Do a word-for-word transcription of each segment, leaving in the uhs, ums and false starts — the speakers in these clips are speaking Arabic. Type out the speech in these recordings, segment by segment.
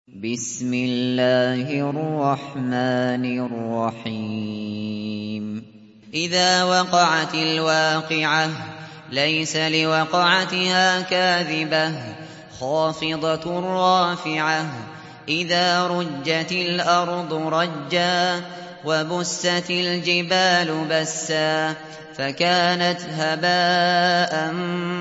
بسم الله الرحمن الرحيم إذا وقعت الواقعة ليس لوقعتها كاذبة خافضة رافعة إذا رجت الأرض رجا وبست الجبال بسا فكانت هباء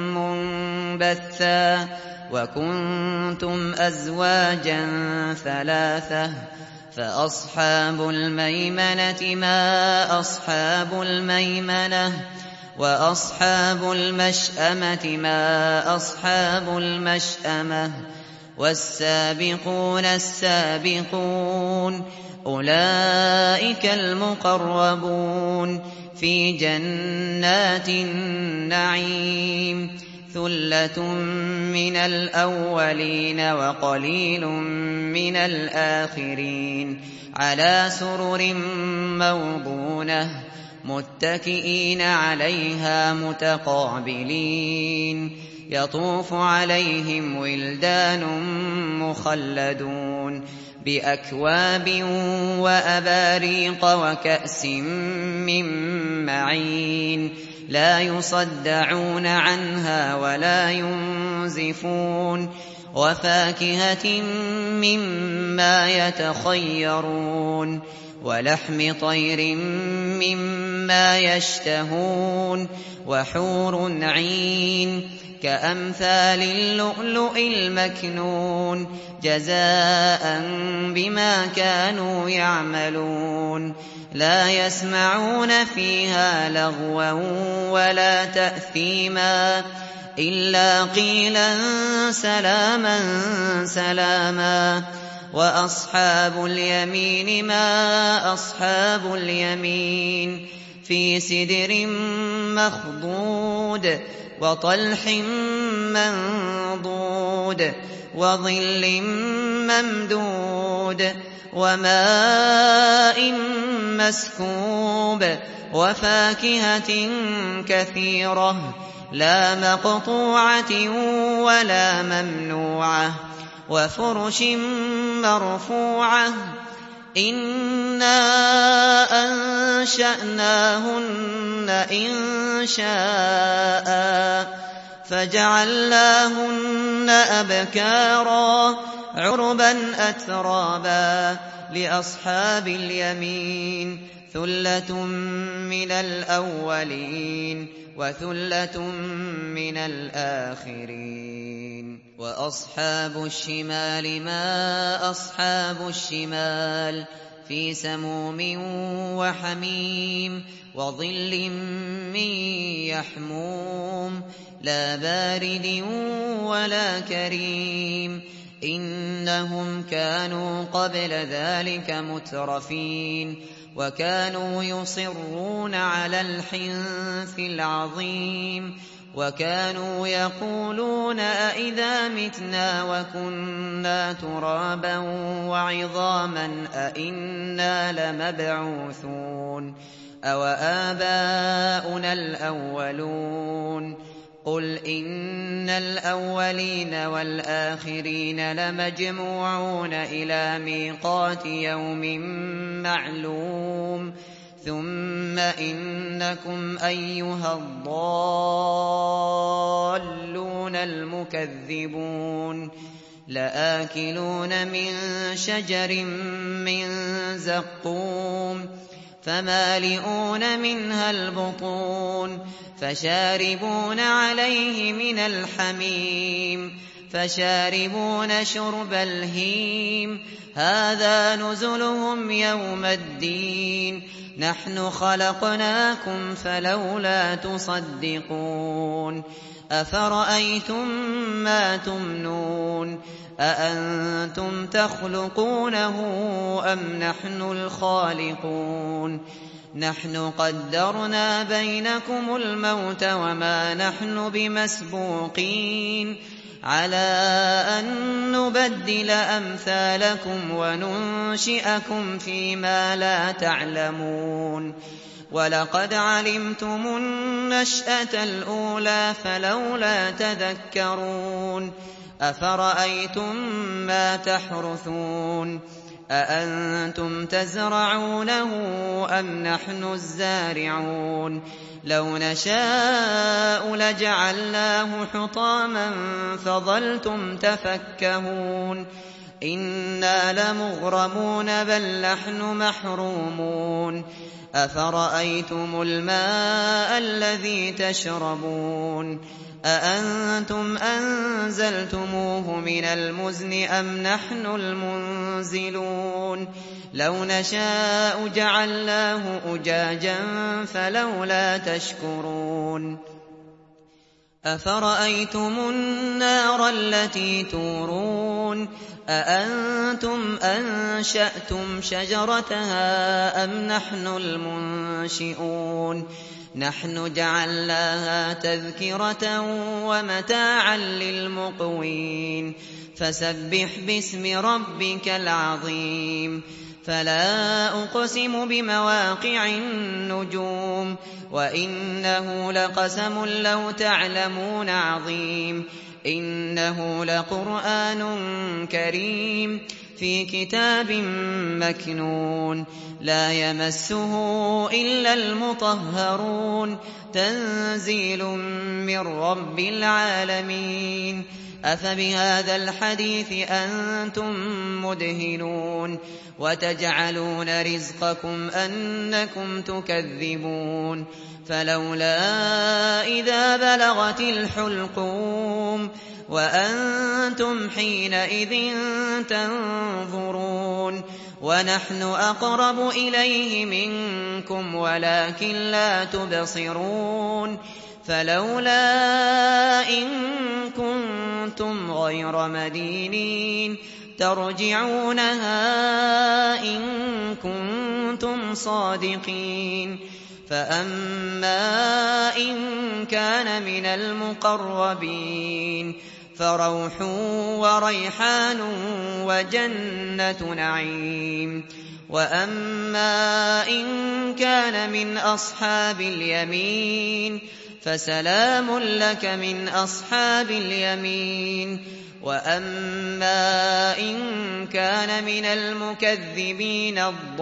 منبثا وكنتم أزواجا ثلاثة فأصحاب الميمنة ما أصحاب الميمنة وأصحاب المشأمة ما أصحاب المشأمة والسابقون السابقون أولئك المقربون في جنات النعيم ثلة من الأولين وقليل من الآخرين على سرر موضونة متكئين عليها متقابلين يطوف عليهم ولدان مخلدون بأكواب وأباريق وكأس من معين لا يصدعون عنها ولا ينزفون وفاكهة مما يتخيرون ولحم طير مما يشتهون وحور عين كأمثال اللؤلؤ المكنون جزاء بما كانوا يعملون لا يسمعون فيها لغوا ولا تأثيما إلا قيلا سلاما سلاما وأصحاب اليمين ما أصحاب اليمين في سدر مخضود وطلح منضود وظل ممدود وماء مسكوب وفاكهة كثيرة لا مقطوعة ولا ممنوعة وفرش مرفوعة إنا أنشأناهن إنشاء فجعلناهن أبكارا عربا أترابا لأصحاب اليمين ثلة من الأولين وثلة من الآخرين وأصحاب الشمال ما أصحاب الشمال في سموم وحميم وظل من يحموم لا بارد ولا كريم إنهم كانوا قبل ذلك مترفين وكانوا يصرون على الحنث العظيم وكانوا يقولون أئذا متنا وكنا ترابا وعظاما أئنا لمبعوثون أو آباؤنا الأولون قل إن الأولين والآخرين لمجموعون إلى ميقات يوم معلوم ثم إنكم أيها الضالون المكذبون لآكلون من شجر من زقوم فمالئون منها البطون فشاربون عليه من الحميم فشاربون شرب الهيم هذا نزلهم يوم الدين نحن خلقناكم فلولا تصدقون أفرأيتم ما تمنون أأنتم تخلقونه أم نحن الخالقون نحن قدرنا بينكم الموت وما نحن بمسبوقين على أن نبدل أمثالكم وننشئكم فيما لا تعلمون ولقد علمتم النشأة الأولى فلولا تذكرون أفرأيتم ما تحرثون أأنتم تزرعونه أم نحن الزارعون لو نشاء لجعلناه حطاما فظلتم تفكهون إنا لمغرمون بل نحن محرومون أفرأيتم الماء الذي تشربون أأنتم أنزلتموه من المزن أم نحن المنزلون لو نشاء جعلناه أجاجا فلولا تشكرون أفرأيتم النار التي تورون أأنتم أنشأتم شجرتها أم نحن المنشئون نحن جعلناها تذكرة ومتاعا للمقوين فسبح باسم ربك العظيم فلا أقسم بمواقع النجوم وإنه لقسم لو تعلمون عظيم إنه لقرآن كريم في كتاب مكنون لا يمسه إلا المطهرون تنزيل من رب العالمين أفبهذا الحديث أنتم مدهنون وتجعلون رزقكم أنكم تكذبون فلولا إذا بلغت الحلقوم وأنتم حينئذ تنظرون ونحن أقرب إليه منكم ولكن لا تبصرون فلولا إن كنتم غير مدينين ترجعونها إن كنتم صادقين فأما إن كان من المقربين فروح وريحان وجنة نعيم وأما إن كان من أصحاب اليمين فسلام لك من أصحاب اليمين وأما إن كان من المكذبين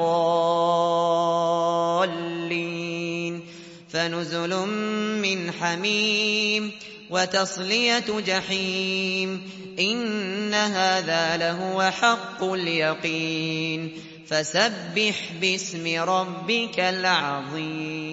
الضالين فنزل من حميم وتصلية جحيم إن هذا لهو حق اليقين فسبح باسم ربك العظيم.